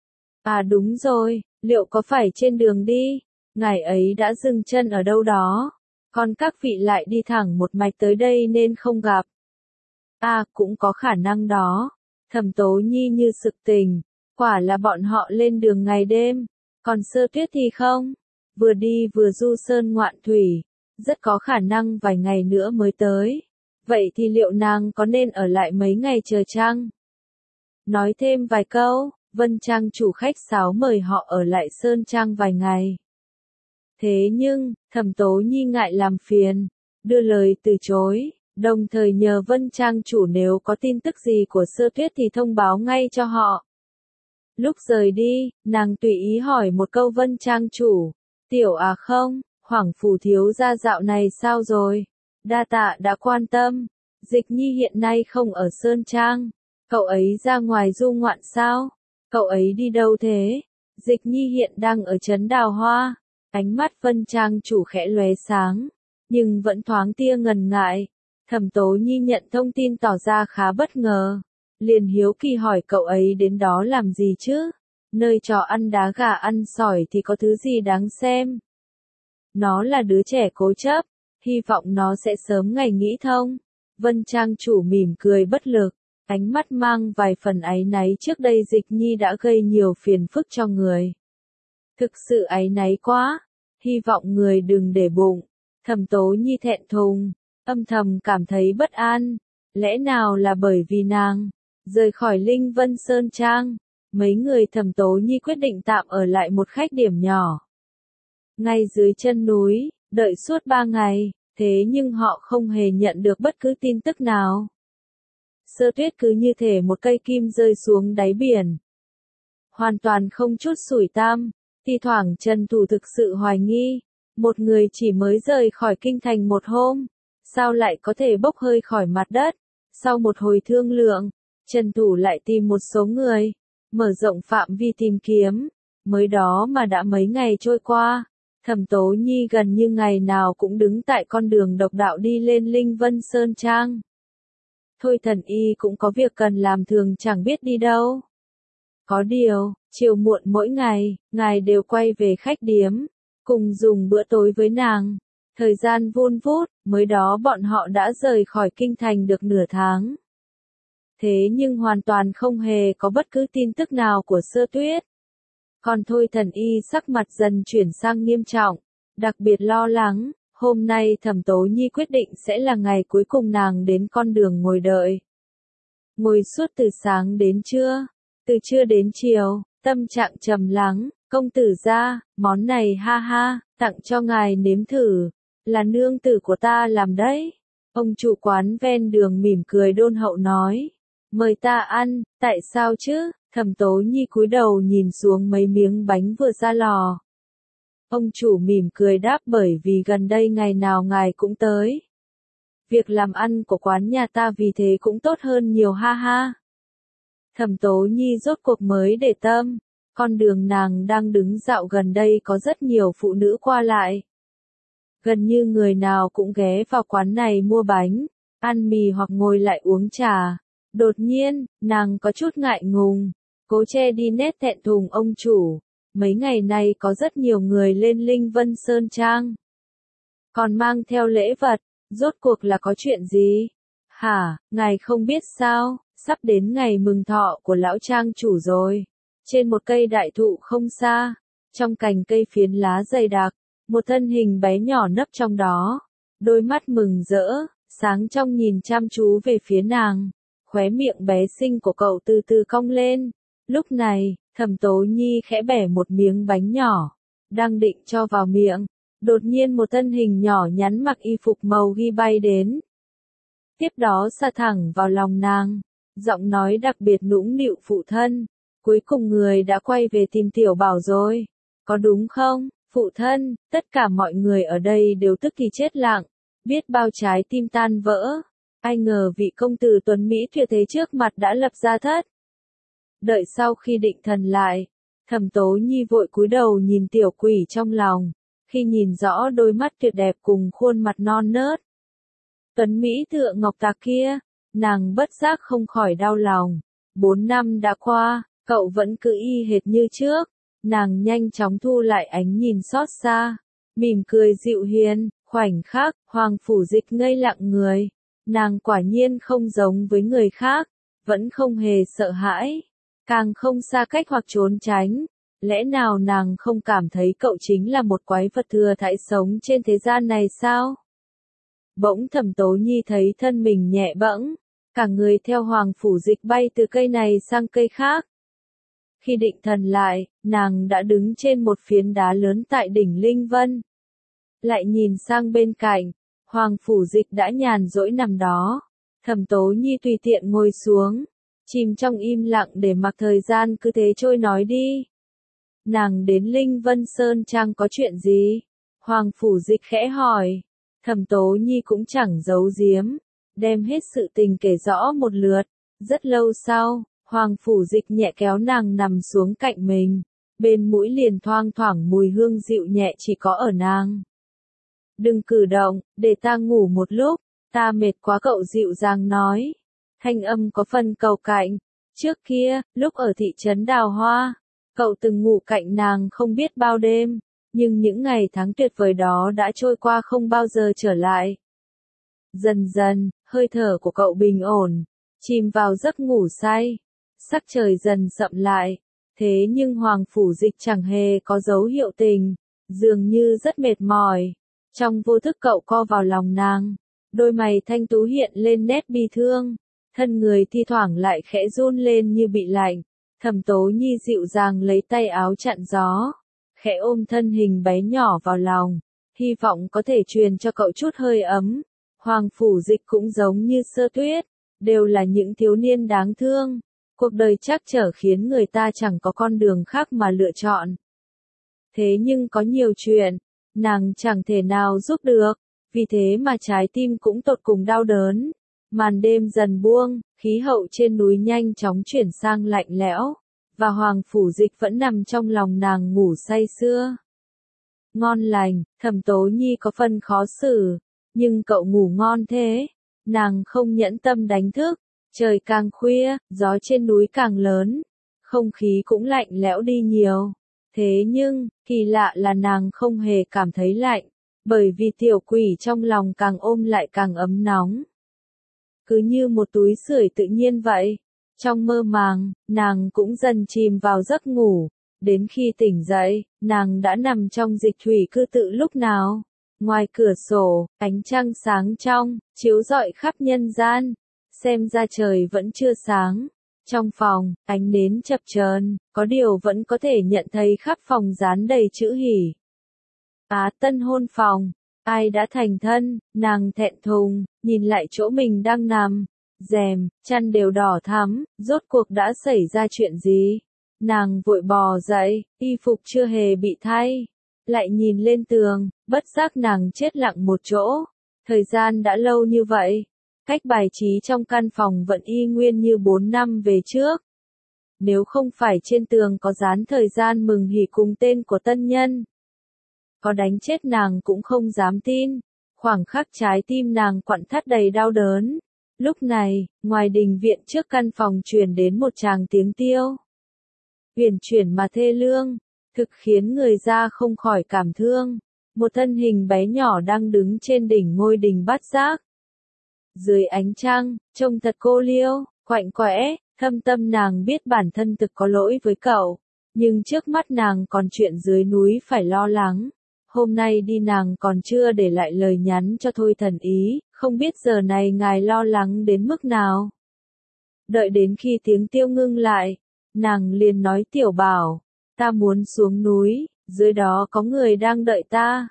À đúng rồi, liệu có phải trên đường đi, ngài ấy đã dừng chân ở đâu đó, còn các vị lại đi thẳng một mạch tới đây nên không gặp. À cũng có khả năng đó. Thẩm Tố Nhi như sực tỉnh, quả là bọn họ lên đường ngày đêm, còn Sơ Tuyết thì không, vừa đi vừa du sơn ngoạn thủy, rất có khả năng vài ngày nữa mới tới. Vậy thì liệu nàng có nên ở lại mấy ngày chờ chăng? Nói thêm vài câu, Vân Trang chủ khách sáo mời họ ở lại Sơn Trang vài ngày. Thế nhưng, Thẩm Tố Nhi ngại làm phiền, đưa lời từ chối, đồng thời nhờ Vân Trang chủ nếu có tin tức gì của Sơ Tuyết thì thông báo ngay cho họ. Lúc rời đi, nàng tùy ý hỏi một câu Vân Trang chủ, tiểu à không, Hoàng phủ thiếu gia dạo này sao rồi? Đa tạ đã quan tâm. Dịch Nhi hiện nay không ở Sơn Trang. Cậu ấy ra ngoài du ngoạn sao? Cậu ấy đi đâu thế? Dịch Nhi hiện đang ở trấn Đào Hoa. Ánh mắt Vân Trang chủ khẽ lóe sáng, nhưng vẫn thoáng tia ngần ngại. Thẩm Tố Nhi nhận thông tin tỏ ra khá bất ngờ. Liền hiếu kỳ hỏi cậu ấy đến đó làm gì chứ? Nơi trò ăn đá gà ăn sỏi thì có thứ gì đáng xem? Nó là đứa trẻ cố chấp, hy vọng nó sẽ sớm ngày nghĩ thông. Vân Trang chủ mỉm cười bất lực, ánh mắt mang vài phần áy náy trước đây Dịch Nhi đã gây nhiều phiền phức cho người. Thực sự áy náy quá, hy vọng người đừng để bụng. Thẩm Tố Nhi thẹn thùng, âm thầm cảm thấy bất an. Lẽ nào là bởi vì nàng rời khỏi Linh Vân Sơn Trang? Mấy người Thẩm Tố Nhi quyết định tạm ở lại một khách điểm nhỏ ngay dưới chân núi, đợi suốt 3 ngày, thế nhưng họ không hề nhận được bất cứ tin tức nào. Sơ Tuyết cứ như thể một cây kim rơi xuống đáy biển, hoàn toàn không chút sủi tam. Thi thoảng Trần Thủ thực sự hoài nghi, một người chỉ mới rời khỏi kinh thành một hôm, sao lại có thể bốc hơi khỏi mặt đất? Sau một hồi thương lượng, Trần Thủ lại tìm một số người, mở rộng phạm vi tìm kiếm. Mới đó mà đã mấy ngày trôi qua, Thẩm Tố Nhi gần như ngày nào cũng đứng tại con đường độc đạo đi lên Linh Vân Sơn Trang. Thôi Thần Y cũng có việc cần làm thường chẳng biết đi đâu. Có điều, chiều muộn mỗi ngày, ngài đều quay về khách điếm, cùng dùng bữa tối với nàng. Thời gian vun vút, mới đó bọn họ đã rời khỏi kinh thành được nửa tháng. Thế nhưng hoàn toàn không hề có bất cứ tin tức nào của Sơ Tuyết. Còn Thôi Thần Y sắc mặt dần chuyển sang nghiêm trọng, đặc biệt lo lắng. Hôm nay Thẩm Tố Nhi quyết định sẽ là ngày cuối cùng nàng đến con đường ngồi đợi. Ngồi suốt từ sáng đến trưa, từ trưa đến chiều, tâm trạng trầm lắng. Công tử gia, món này ha ha, tặng cho ngài nếm thử, là nương tử của ta làm đấy. Ông chủ quán ven đường mỉm cười đôn hậu nói, mời ta ăn. Tại sao chứ? Thẩm Tố Nhi cúi đầu nhìn xuống mấy miếng bánh vừa ra lò. Ông chủ mỉm cười đáp, bởi vì gần đây ngày nào ngài cũng tới. Việc làm ăn của quán nhà ta vì thế cũng tốt hơn nhiều ha ha. Thẩm Tố Nhi rốt cuộc mới để tâm, con đường nàng đang đứng dạo gần đây có rất nhiều phụ nữ qua lại. Gần như người nào cũng ghé vào quán này mua bánh, ăn mì hoặc ngồi lại uống trà. Đột nhiên, nàng có chút ngại ngùng, cố che đi nét thẹn thùng. Ông chủ, mấy ngày nay có rất nhiều người lên Linh Vân Sơn Trang, còn mang theo lễ vật, rốt cuộc là có chuyện gì? Hả, ngài không biết sao, sắp đến ngày mừng thọ của lão trang chủ rồi. Trên một cây đại thụ không xa, trong cành cây phiến lá dày đặc, một thân hình bé nhỏ nấp trong đó, đôi mắt mừng rỡ, sáng trong nhìn chăm chú về phía nàng. Khóe miệng bé xinh của cậu từ từ cong lên. Lúc này, Thẩm Tố Nhi khẽ bẻ một miếng bánh nhỏ, đang định cho vào miệng. Đột nhiên một thân hình nhỏ nhắn mặc y phục màu ghi bay đến. Tiếp đó sa thẳng vào lòng nàng, giọng nói đặc biệt nũng nịu, phụ thân, cuối cùng người đã quay về tìm Tiểu Bảo rồi, có đúng không? Phụ thân, tất cả mọi người ở đây đều tức thì chết lặng, biết bao trái tim tan vỡ. Ai ngờ vị công tử tuấn Mỹ tuyệt thế trước mặt đã lập ra thất. Đợi sau khi định thần lại, Thẩm Tố Nhi vội cúi đầu nhìn tiểu quỷ trong lòng. Khi nhìn rõ đôi mắt tuyệt đẹp cùng khuôn mặt non nớt, tuấn Mỹ tựa ngọc tạc kia, nàng bất giác không khỏi đau lòng. 4 năm đã qua, cậu vẫn cứ y hệt như trước. Nàng nhanh chóng thu lại ánh nhìn xót xa, mỉm cười dịu hiền. Khoảnh khắc, Hoàng Phủ Dịch ngây lặng người. Nàng quả nhiên không giống với người khác, vẫn không hề sợ hãi, càng không xa cách hoặc trốn tránh. Lẽ nào nàng không cảm thấy cậu chính là một quái vật thừa thãi sống trên thế gian này sao? Bỗng Thẩm Tố Nhi thấy thân mình nhẹ bẫng, cả người theo Hoàng Phủ Dịch bay từ cây này sang cây khác. Khi định thần lại, nàng đã đứng trên một phiến đá lớn tại đỉnh Linh Vân. Lại nhìn sang bên cạnh, Hoàng Phủ Dịch đã nhàn rỗi nằm đó. Thẩm Tố Nhi tùy tiện ngồi xuống, chìm trong im lặng để mặc thời gian cứ thế trôi. Nói đi, nàng đến Linh Vân Sơn Trang có chuyện gì? Hoàng Phủ Dịch khẽ hỏi. Thẩm Tố Nhi cũng chẳng giấu giếm, đem hết sự tình kể rõ một lượt. Rất lâu sau, Hoàng Phủ Dịch nhẹ kéo nàng nằm xuống cạnh mình, bên mũi liền thoang thoảng mùi hương dịu nhẹ chỉ có ở nàng. Đừng cử động, để ta ngủ một lúc, ta mệt quá, cậu dịu dàng nói. Thanh âm có phần cầu cạnh. Trước kia, lúc ở thị trấn Đào Hoa, cậu từng ngủ cạnh nàng không biết bao đêm, nhưng những ngày tháng tuyệt vời đó đã trôi qua không bao giờ trở lại. Dần dần, hơi thở của cậu bình ổn, chìm vào giấc ngủ say. Sắc trời dần sậm lại, thế nhưng Hoàng Phủ Dịch chẳng hề có dấu hiệu tỉnh, dường như rất mệt mỏi. Trong vô thức cậu co vào lòng nàng, đôi mày thanh tú hiện lên nét bi thương, thân người thi thoảng lại khẽ run lên như bị lạnh. Thẩm Tố Nhi dịu dàng lấy tay áo chặn gió, khẽ ôm thân hình bé nhỏ vào lòng, hy vọng có thể truyền cho cậu chút hơi ấm. Hoàng Phủ Dịch cũng giống như Sơ Tuyết, đều là những thiếu niên đáng thương. Cuộc đời trắc trở khiến người ta chẳng có con đường khác mà lựa chọn. Thế nhưng có nhiều chuyện, nàng chẳng thể nào giúp được, vì thế mà trái tim cũng tột cùng đau đớn. Màn đêm dần buông, khí hậu trên núi nhanh chóng chuyển sang lạnh lẽo, và Hoàng Phủ Dịch vẫn nằm trong lòng nàng ngủ say sưa. Ngon lành, Thẩm Tố Nhi có phần khó xử, nhưng cậu ngủ ngon thế, nàng không nhẫn tâm đánh thức. Trời càng khuya, gió trên núi càng lớn, không khí cũng lạnh lẽo đi nhiều. Thế nhưng, kỳ lạ là nàng không hề cảm thấy lạnh, bởi vì tiểu quỷ trong lòng càng ôm lại càng ấm nóng. Cứ như một túi sưởi tự nhiên vậy. Trong mơ màng, nàng cũng dần chìm vào giấc ngủ. Đến khi tỉnh dậy, nàng đã nằm trong dịch thủy cư tự lúc nào. Ngoài cửa sổ, ánh trăng sáng trong, chiếu rọi khắp nhân gian. Xem ra trời vẫn chưa sáng. Trong phòng, ánh nến chập chờn, có điều vẫn có thể nhận thấy khắp phòng dán đầy chữ hỉ. Tân hôn phòng, ai đã thành thân, nàng thẹn thùng, nhìn lại chỗ mình đang nằm. Rèm, chăn đều đỏ thắm, rốt cuộc đã xảy ra chuyện gì? Nàng vội bò dậy, y phục chưa hề bị thay. Lại nhìn lên tường, bất giác nàng chết lặng một chỗ. Thời gian đã lâu như vậy. Cách bài trí trong căn phòng vẫn y nguyên như 4 năm về trước. Nếu không phải trên tường có dán thời gian mừng hỉ cùng tên của tân nhân, có đánh chết nàng cũng không dám tin. Khoảng khắc trái tim nàng quặn thắt đầy đau đớn. Lúc này, ngoài đình viện trước căn phòng truyền đến một tràng tiếng tiêu. Huyền chuyển mà thê lương, thực khiến người ra không khỏi cảm thương. Một thân hình bé nhỏ đang đứng trên đỉnh ngôi đình Bát Giác. Dưới ánh trăng, trông thật cô liêu, quạnh quẽ, thâm tâm nàng biết bản thân thực có lỗi với cậu. Nhưng trước mắt nàng còn chuyện dưới núi phải lo lắng. Hôm nay đi nàng còn chưa để lại lời nhắn cho Thôi Thần Ý, không biết giờ này ngài lo lắng đến mức nào. Đợi đến khi tiếng tiêu ngưng lại, nàng liền nói Tiểu Bảo, ta muốn xuống núi, dưới đó có người đang đợi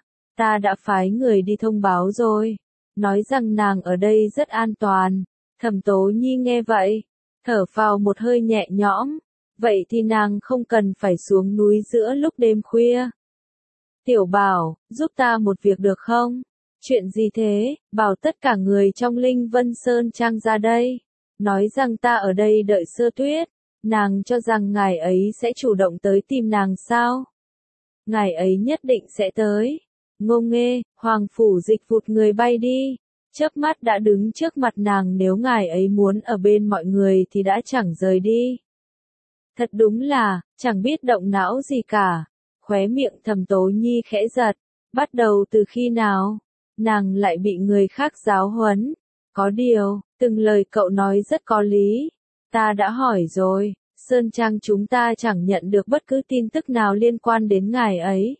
ta đã phái người đi thông báo rồi, nói rằng nàng ở đây rất an toàn. Thẩm Tố Nhi nghe vậy, thở phào một hơi nhẹ nhõm, vậy thì nàng không cần phải xuống núi giữa lúc đêm khuya. Tiểu Bảo, giúp ta một việc được không? Chuyện gì thế? Bảo tất cả người trong Linh Vân Sơn Trang ra đây. Nói rằng ta ở đây đợi Sơ Tuyết. Nàng cho rằng ngài ấy sẽ chủ động tới tìm nàng sao? Ngài ấy nhất định sẽ tới. Ngô Nghê, Hoàng Phủ Dịch vụt người bay đi. Chớp mắt đã đứng trước mặt nàng, nếu ngài ấy muốn ở bên mọi người thì đã chẳng rời đi. Thật đúng là, chẳng biết động não gì cả. Khóe miệng Thẩm Tố Nhi khẽ giật. Bắt đầu từ khi nào? Nàng lại bị người khác giáo huấn. Có điều, từng lời cậu nói rất có lý. Ta đã hỏi rồi, Sơn Trang chúng ta chẳng nhận được bất cứ tin tức nào liên quan đến ngài ấy.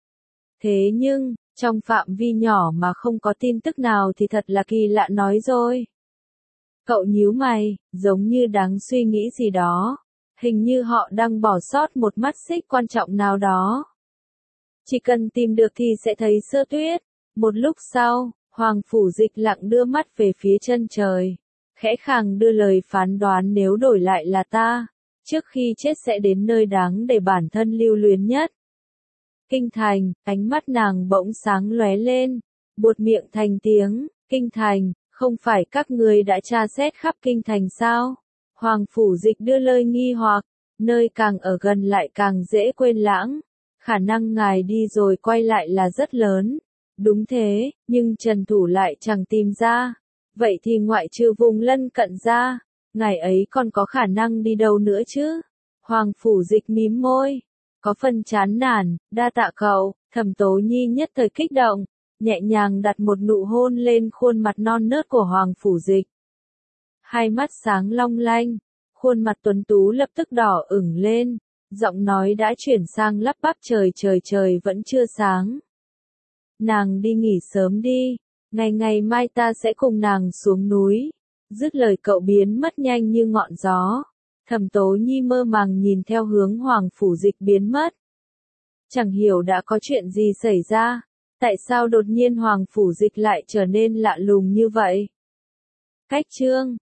Thế nhưng, trong phạm vi nhỏ mà không có tin tức nào thì thật là kỳ lạ nói rồi. Cậu nhíu mày, giống như đang suy nghĩ gì đó. Hình như họ đang bỏ sót một mắt xích quan trọng nào đó. Chỉ cần tìm được thì sẽ thấy Sơ Tuyết. Một lúc sau, Hoàng Phủ Dịch lặng đưa mắt về phía chân trời. Khẽ khàng đưa lời phán đoán, nếu đổi lại là ta, trước khi chết sẽ đến nơi đáng để bản thân lưu luyến nhất. Kinh Thành, ánh mắt nàng bỗng sáng lóe lên, buột miệng thành tiếng, Kinh Thành, Không phải các ngươi đã tra xét khắp kinh thành sao? Hoàng Phủ Dịch đưa lời nghi hoặc, nơi càng ở gần lại càng dễ quên lãng. Khả năng ngài đi rồi quay lại là rất lớn. Đúng thế, nhưng Trần Thủ lại chẳng tìm ra. Vậy thì ngoại trừ vùng lân cận ra, ngài ấy còn có khả năng đi đâu nữa chứ? Hoàng Phủ Dịch mím môi, có phần chán nản, đa tạ cậu. Thẩm Tố Nhi nhất thời kích động, nhẹ nhàng đặt một nụ hôn lên khuôn mặt non nớt của Hoàng Phủ Dịch. Hai mắt sáng long lanh, khuôn mặt tuấn tú lập tức đỏ ửng lên, giọng nói đã chuyển sang lắp bắp trời vẫn chưa sáng. Nàng đi nghỉ sớm đi, ngày mai ta sẽ cùng nàng xuống núi. Dứt lời cậu biến mất nhanh như ngọn gió. Thẩm Tố Nhi mơ màng nhìn theo hướng Hoàng Phủ Dịch biến mất. Chẳng hiểu đã có chuyện gì xảy ra, tại sao đột nhiên Hoàng Phủ Dịch lại trở nên lạ lùng như vậy. Cách chương